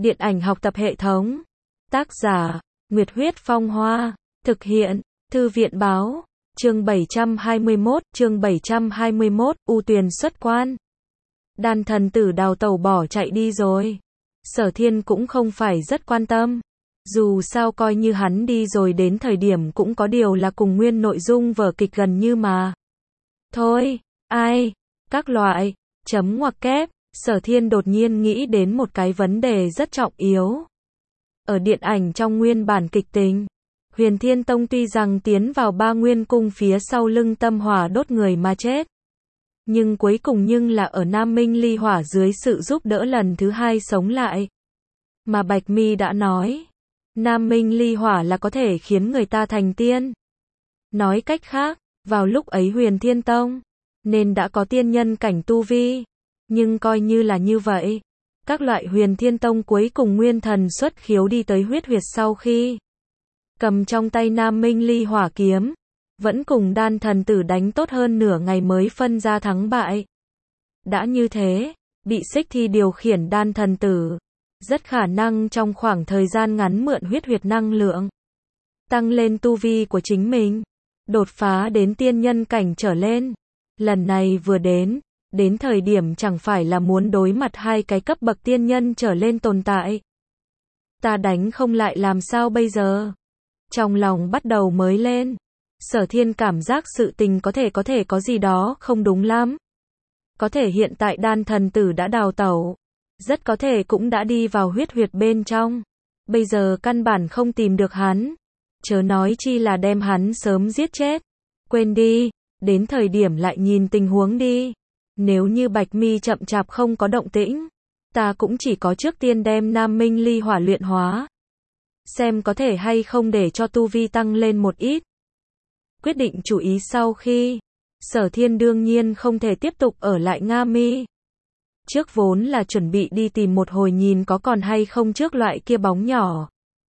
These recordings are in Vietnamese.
Điện ảnh học tập hệ thống. Tác giả, Nguyệt Huyết Phong Hoa. Thực hiện, Thư viện Báo. Chương 721, U Tuyền xuất quan. Đan thần tử đào tẩu bỏ chạy đi rồi. Sở Thiên cũng không phải rất quan tâm. Dù sao coi như hắn đi rồi đến thời điểm cũng có điều là cùng nguyên nội dung vở kịch gần như mà. Thôi, ai, các loại, chấm ngoặc kép, Sở Thiên đột nhiên nghĩ đến một cái vấn đề rất trọng yếu. Ở điện ảnh trong nguyên bản kịch tính, Huyền Thiên Tông tuy rằng tiến vào Ba Nguyên Cung phía sau lưng tâm hỏa đốt người mà chết. Nhưng cuối cùng là ở Nam Minh ly hỏa dưới sự giúp đỡ lần thứ hai sống lại. Mà Bạch Mi đã nói, Nam Minh ly hỏa là có thể khiến người ta thành tiên. Nói cách khác, vào lúc ấy Huyền Thiên Tông nên đã có tiên nhân cảnh tu vi. Nhưng coi như là như vậy, các loại Huyền Thiên Tông cuối cùng nguyên thần xuất khiếu đi tới huyết huyệt sau khi cầm trong tay Nam Minh ly hỏa kiếm, vẫn cùng đan thần tử đánh tốt hơn nửa ngày mới phân ra thắng bại. Đã như thế, bị Xích Thi điều khiển đan thần tử, rất khả năng trong khoảng thời gian ngắn mượn huyết huyệt năng lượng, tăng lên tu vi của chính mình, đột phá đến tiên nhân cảnh trở lên. Lần này vừa đến thời điểm chẳng phải là muốn đối mặt hai cái cấp bậc tiên nhân trở lên tồn tại. Ta đánh không lại làm sao bây giờ? Trong lòng bắt đầu mới lên. Sở Thiên cảm giác sự tình có thể có gì đó không đúng lắm. Có thể hiện tại đan thần tử đã đào tẩu. Rất có thể cũng đã đi vào huyết huyệt bên trong. Bây giờ căn bản không tìm được hắn. Chớ nói chi là đem hắn sớm giết chết. Quên đi, đến thời điểm lại nhìn tình huống đi. Nếu như Bạch Mi chậm chạp không có động tĩnh, ta cũng chỉ có trước tiên đem Nam Minh ly hỏa luyện hóa. Xem có thể hay không để cho tu vi tăng lên một ít. Quyết định chủ ý sau khi, Sở Thiên đương nhiên không thể tiếp tục ở lại Nga Mi. Trước vốn là chuẩn bị đi tìm một hồi nhìn có còn hay không trước loại kia bóng nhỏ.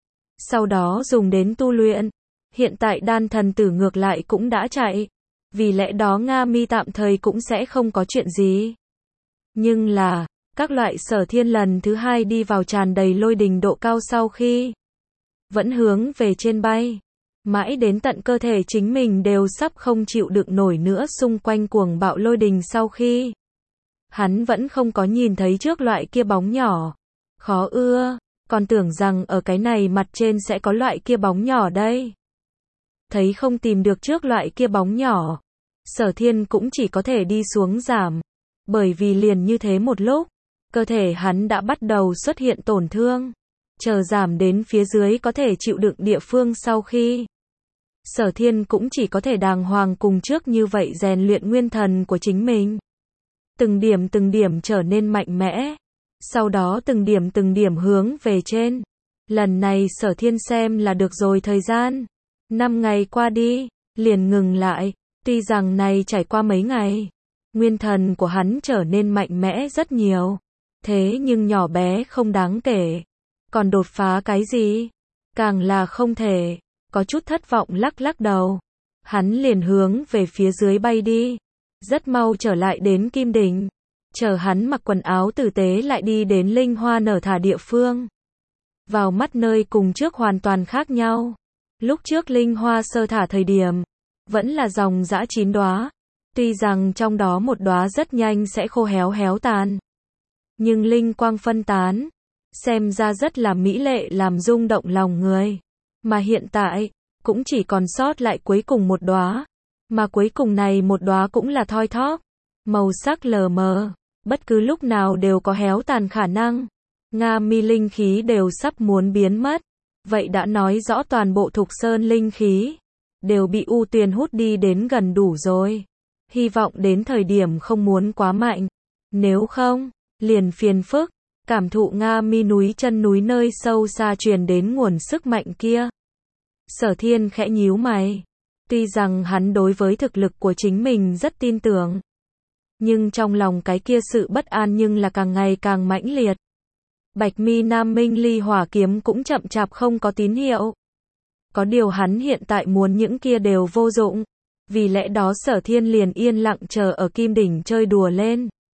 Sau đó dùng đến tu luyện. Hiện tại đan thần tử ngược lại cũng đã chạy. Vì lẽ đó Nga Mi tạm thời cũng sẽ không có chuyện gì. Nhưng là, các loại Sở Thiên lần thứ hai đi vào tràn đầy lôi đình độ cao sau khi vẫn hướng về trên bay. Mãi đến tận cơ thể chính mình đều sắp không chịu đựng nổi nữa xung quanh cuồng bạo lôi đình sau khi hắn vẫn không có nhìn thấy trước loại kia bóng nhỏ. Khó ưa, còn tưởng rằng ở cái này mặt trên sẽ có loại kia bóng nhỏ đây. Thấy không tìm được trước loại kia bóng nhỏ, Sở Thiên cũng chỉ có thể đi xuống giảm. Bởi vì liền như thế một lúc, cơ thể hắn đã bắt đầu xuất hiện tổn thương. Chờ giảm đến phía dưới có thể chịu đựng địa phương sau khi Sở Thiên cũng chỉ có thể đàng hoàng cùng trước như vậy rèn luyện nguyên thần của chính mình. Từng điểm trở nên mạnh mẽ. Sau đó từng điểm hướng về trên. Lần này Sở Thiên xem là được rồi thời gian. 5 ngày qua đi, liền ngừng lại. Tuy rằng này trải qua mấy ngày, nguyên thần của hắn trở nên mạnh mẽ rất nhiều. Thế nhưng nhỏ bé không đáng kể. Còn đột phá cái gì? Càng là không thể. Có chút thất vọng lắc đầu. Hắn liền hướng về phía dưới bay đi. Rất mau trở lại đến Kim Đỉnh. Chờ hắn mặc quần áo tử tế lại đi đến linh hoa nở thả địa phương. Vào mắt nơi cùng trước hoàn toàn khác nhau. Lúc trước linh hoa sơ thả thời điểm, vẫn là dòng dã 9 đóa. Tuy rằng trong đó một đóa rất nhanh sẽ khô héo tàn. Nhưng linh quang phân tán. Xem ra rất là mỹ lệ làm rung động lòng người. Mà hiện tại, cũng chỉ còn sót lại cuối cùng một đóa. Mà cuối cùng này một đóa cũng là thoi thóp. Màu sắc lờ mờ. Bất cứ lúc nào đều có héo tàn khả năng. Nga Mi linh khí đều sắp muốn biến mất. Vậy đã nói rõ toàn bộ Thục Sơn linh khí đều bị U Tuyền hút đi đến gần đủ rồi. Hy vọng đến thời điểm không muốn quá mạnh. Nếu không, liền phiền phức. Cảm thụ Nga Mi núi chân núi nơi sâu xa truyền đến nguồn sức mạnh kia. Sở Thiên khẽ nhíu mày. Tuy rằng hắn đối với thực lực của chính mình rất tin tưởng. Nhưng trong lòng cái kia sự bất an nhưng là càng ngày càng mãnh liệt. Bạch Mi Nam Minh ly hỏa kiếm cũng chậm chạp không có tín hiệu. Có điều hắn hiện tại muốn những kia đều vô dụng. Vì lẽ đó Sở Thiên liền yên lặng chờ ở Kim Đỉnh chơi đùa lên.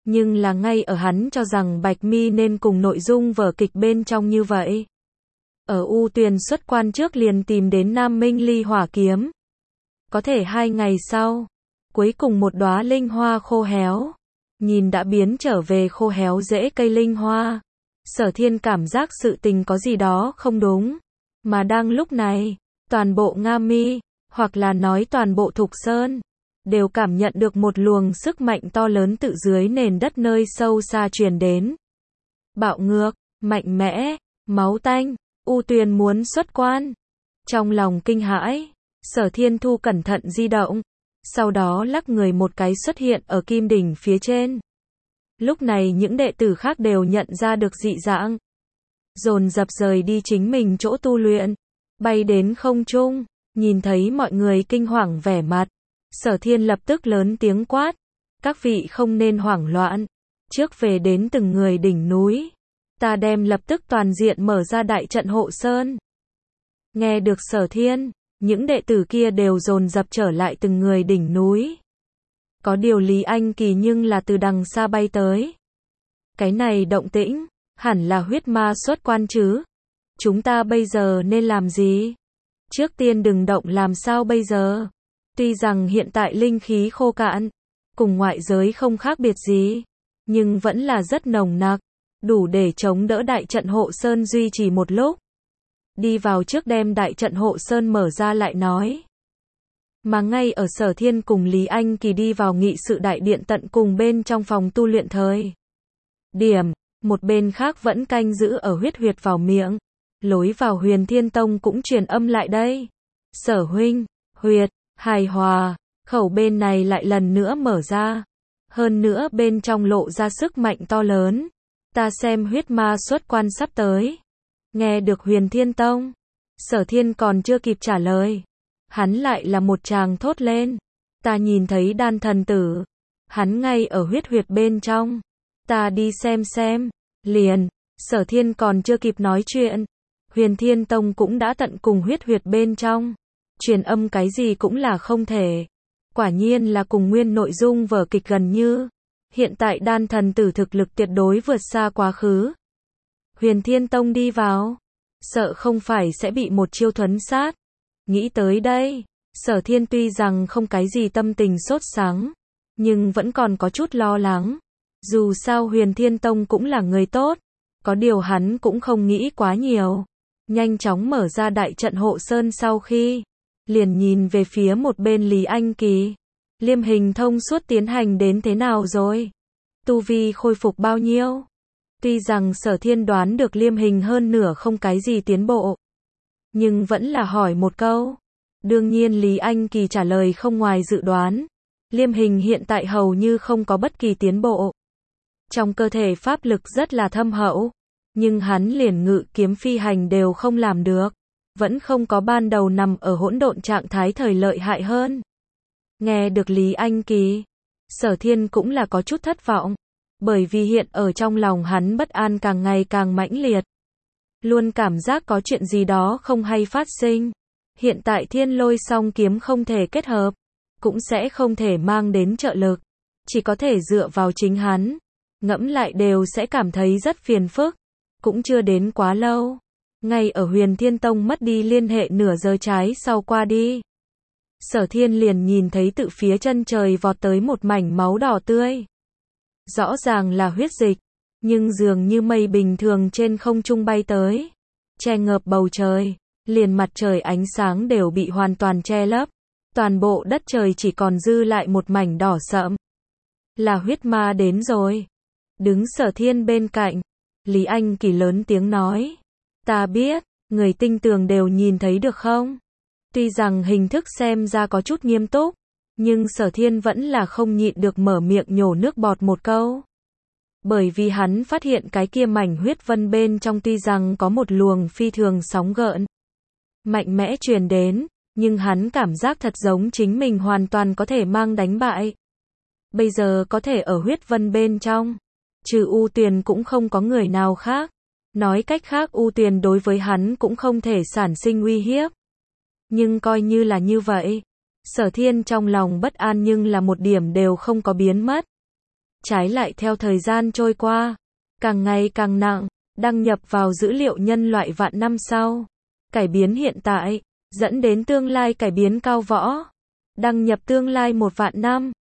Nhưng là ngay ở hắn cho rằng Bạch Mi nên cùng nội dung vở kịch bên trong như vậy. Ở U Tuyền xuất quan trước liền tìm đến Nam Minh Ly hỏa kiếm. Có thể 2 ngày sau, cuối cùng một đóa linh hoa khô héo. Nhìn đã biến trở về khô héo rễ cây linh hoa. Sở Thiên cảm giác sự tình có gì đó không đúng. Mà đang lúc này, toàn bộ Nga Mi, hoặc là nói toàn bộ Thục Sơn, đều cảm nhận được một luồng sức mạnh to lớn tự dưới nền đất nơi sâu xa truyền đến. Bạo ngược, mạnh mẽ, máu tanh, U Tuyền muốn xuất quan. Trong lòng kinh hãi, Sở Thiên Thu cẩn thận di động, sau đó lắc người một cái xuất hiện ở kim đỉnh phía trên. Lúc này những đệ tử khác đều nhận ra được dị dạng, dồn dập rời đi chính mình chỗ tu luyện, bay đến không trung, nhìn thấy mọi người kinh hoàng vẻ mặt. Sở Thiên lập tức lớn tiếng quát, các vị không nên hoảng loạn, trước về đến từng người đỉnh núi, ta đem lập tức toàn diện mở ra đại trận hộ sơn. Nghe được Sở Thiên, những đệ tử kia đều dồn dập trở lại từng người đỉnh núi. Có điều Lý Anh Kỳ nhưng là từ đằng xa bay tới. Cái này động tĩnh, hẳn là huyết ma xuất quan chứ. Chúng ta bây giờ nên làm gì? Trước tiên đừng động làm sao bây giờ? Tuy rằng hiện tại linh khí khô cạn, cùng ngoại giới không khác biệt gì, nhưng vẫn là rất nồng nặc, đủ để chống đỡ đại trận hộ sơn duy trì một lúc. Đi vào trước đem đại trận hộ sơn mở ra lại nói. Mà ngay ở Sở Thiên cùng Lý Anh Kỳ đi vào nghị sự đại điện tận cùng bên trong phòng tu luyện thời điểm, một bên khác vẫn canh giữ ở huyết huyệt vào miệng, lối vào Huyền Thiên Tông cũng truyền âm lại đây. Sở huynh, huyệt, hài hòa, khẩu bên này lại lần nữa mở ra. Hơn nữa bên trong lộ ra sức mạnh to lớn. Ta xem huyết ma xuất quan sắp tới. Nghe được Huyền Thiên Tông, Sở Thiên còn chưa kịp trả lời. Hắn lại là một tràng thốt lên. Ta nhìn thấy đan thần tử. Hắn ngay ở huyết huyệt bên trong. Ta đi xem. Liền, Sở Thiên còn chưa kịp nói chuyện. Huyền Thiên Tông cũng đã tận cùng huyết huyệt bên trong. Truyền âm cái gì cũng là không thể. Quả nhiên là cùng nguyên nội dung vở kịch gần như. Hiện tại đan thần tử thực lực tuyệt đối vượt xa quá khứ. Huyền Thiên Tông đi vào. Sợ không phải sẽ bị một chiêu thuấn sát. Nghĩ tới đây, Sở Thiên tuy rằng không cái gì tâm tình sốt sắng, nhưng vẫn còn có chút lo lắng. Dù sao Huyền Thiên Tông cũng là người tốt, có điều hắn cũng không nghĩ quá nhiều. Nhanh chóng mở ra đại trận hộ sơn sau khi, liền nhìn về phía một bên Lý Anh Kỳ. Liêm hình thông suốt tiến hành đến thế nào rồi? Tu vi khôi phục bao nhiêu? Tuy rằng Sở Thiên đoán được liêm hình hơn nửa không cái gì tiến bộ, nhưng vẫn là hỏi một câu. Đương nhiên Lý Anh Kỳ trả lời không ngoài dự đoán. Liêm hình hiện tại hầu như không có bất kỳ tiến bộ. Trong cơ thể pháp lực rất là thâm hậu, nhưng hắn liền ngự kiếm phi hành đều không làm được. Vẫn không có ban đầu nằm ở hỗn độn trạng thái thời lợi hại hơn. Nghe được Lý Anh Kỳ, Sở Thiên cũng là có chút thất vọng. Bởi vì hiện ở trong lòng hắn bất an càng ngày càng mãnh liệt. Luôn cảm giác có chuyện gì đó không hay phát sinh. Hiện tại thiên lôi song kiếm không thể kết hợp, cũng sẽ không thể mang đến trợ lực. Chỉ có thể dựa vào chính hắn. Ngẫm lại đều sẽ cảm thấy rất phiền phức. Cũng chưa đến quá lâu. Ngay ở Huyền Thiên Tông mất đi liên hệ nửa giờ trái sau qua đi. Sở Thiên liền nhìn thấy tự phía chân trời vọt tới một mảnh máu đỏ tươi. Rõ ràng là huyết dịch, nhưng dường như mây bình thường trên không trung bay tới, che ngợp bầu trời, liền mặt trời ánh sáng đều bị hoàn toàn che lấp, toàn bộ đất trời chỉ còn dư lại một mảnh đỏ sẫm. Là huyết ma đến rồi. Đứng Sở Thiên bên cạnh, Lý Anh Kỳ lớn tiếng nói, ta biết, người tinh tường đều nhìn thấy được không? Tuy rằng hình thức xem ra có chút nghiêm túc, nhưng Sở Thiên vẫn là không nhịn được mở miệng nhổ nước bọt một câu. Bởi vì hắn phát hiện cái kia mảnh huyết vân bên trong tuy rằng có một luồng phi thường sóng gợn mạnh mẽ truyền đến, nhưng hắn cảm giác thật giống chính mình hoàn toàn có thể mang đánh bại. Bây giờ có thể ở huyết vân bên trong, trừ U Tuyền cũng không có người nào khác. Nói cách khác U Tuyền đối với hắn cũng không thể sản sinh uy hiếp. Nhưng coi như là như vậy, Sở Thiên trong lòng bất an nhưng là một điểm đều không có biến mất. Trái lại theo thời gian trôi qua, càng ngày càng nặng, đăng nhập vào dữ liệu nhân loại vạn năm sau. Cải biến hiện tại, dẫn đến tương lai cải biến cao võ. Đăng nhập tương lai 1 vạn năm.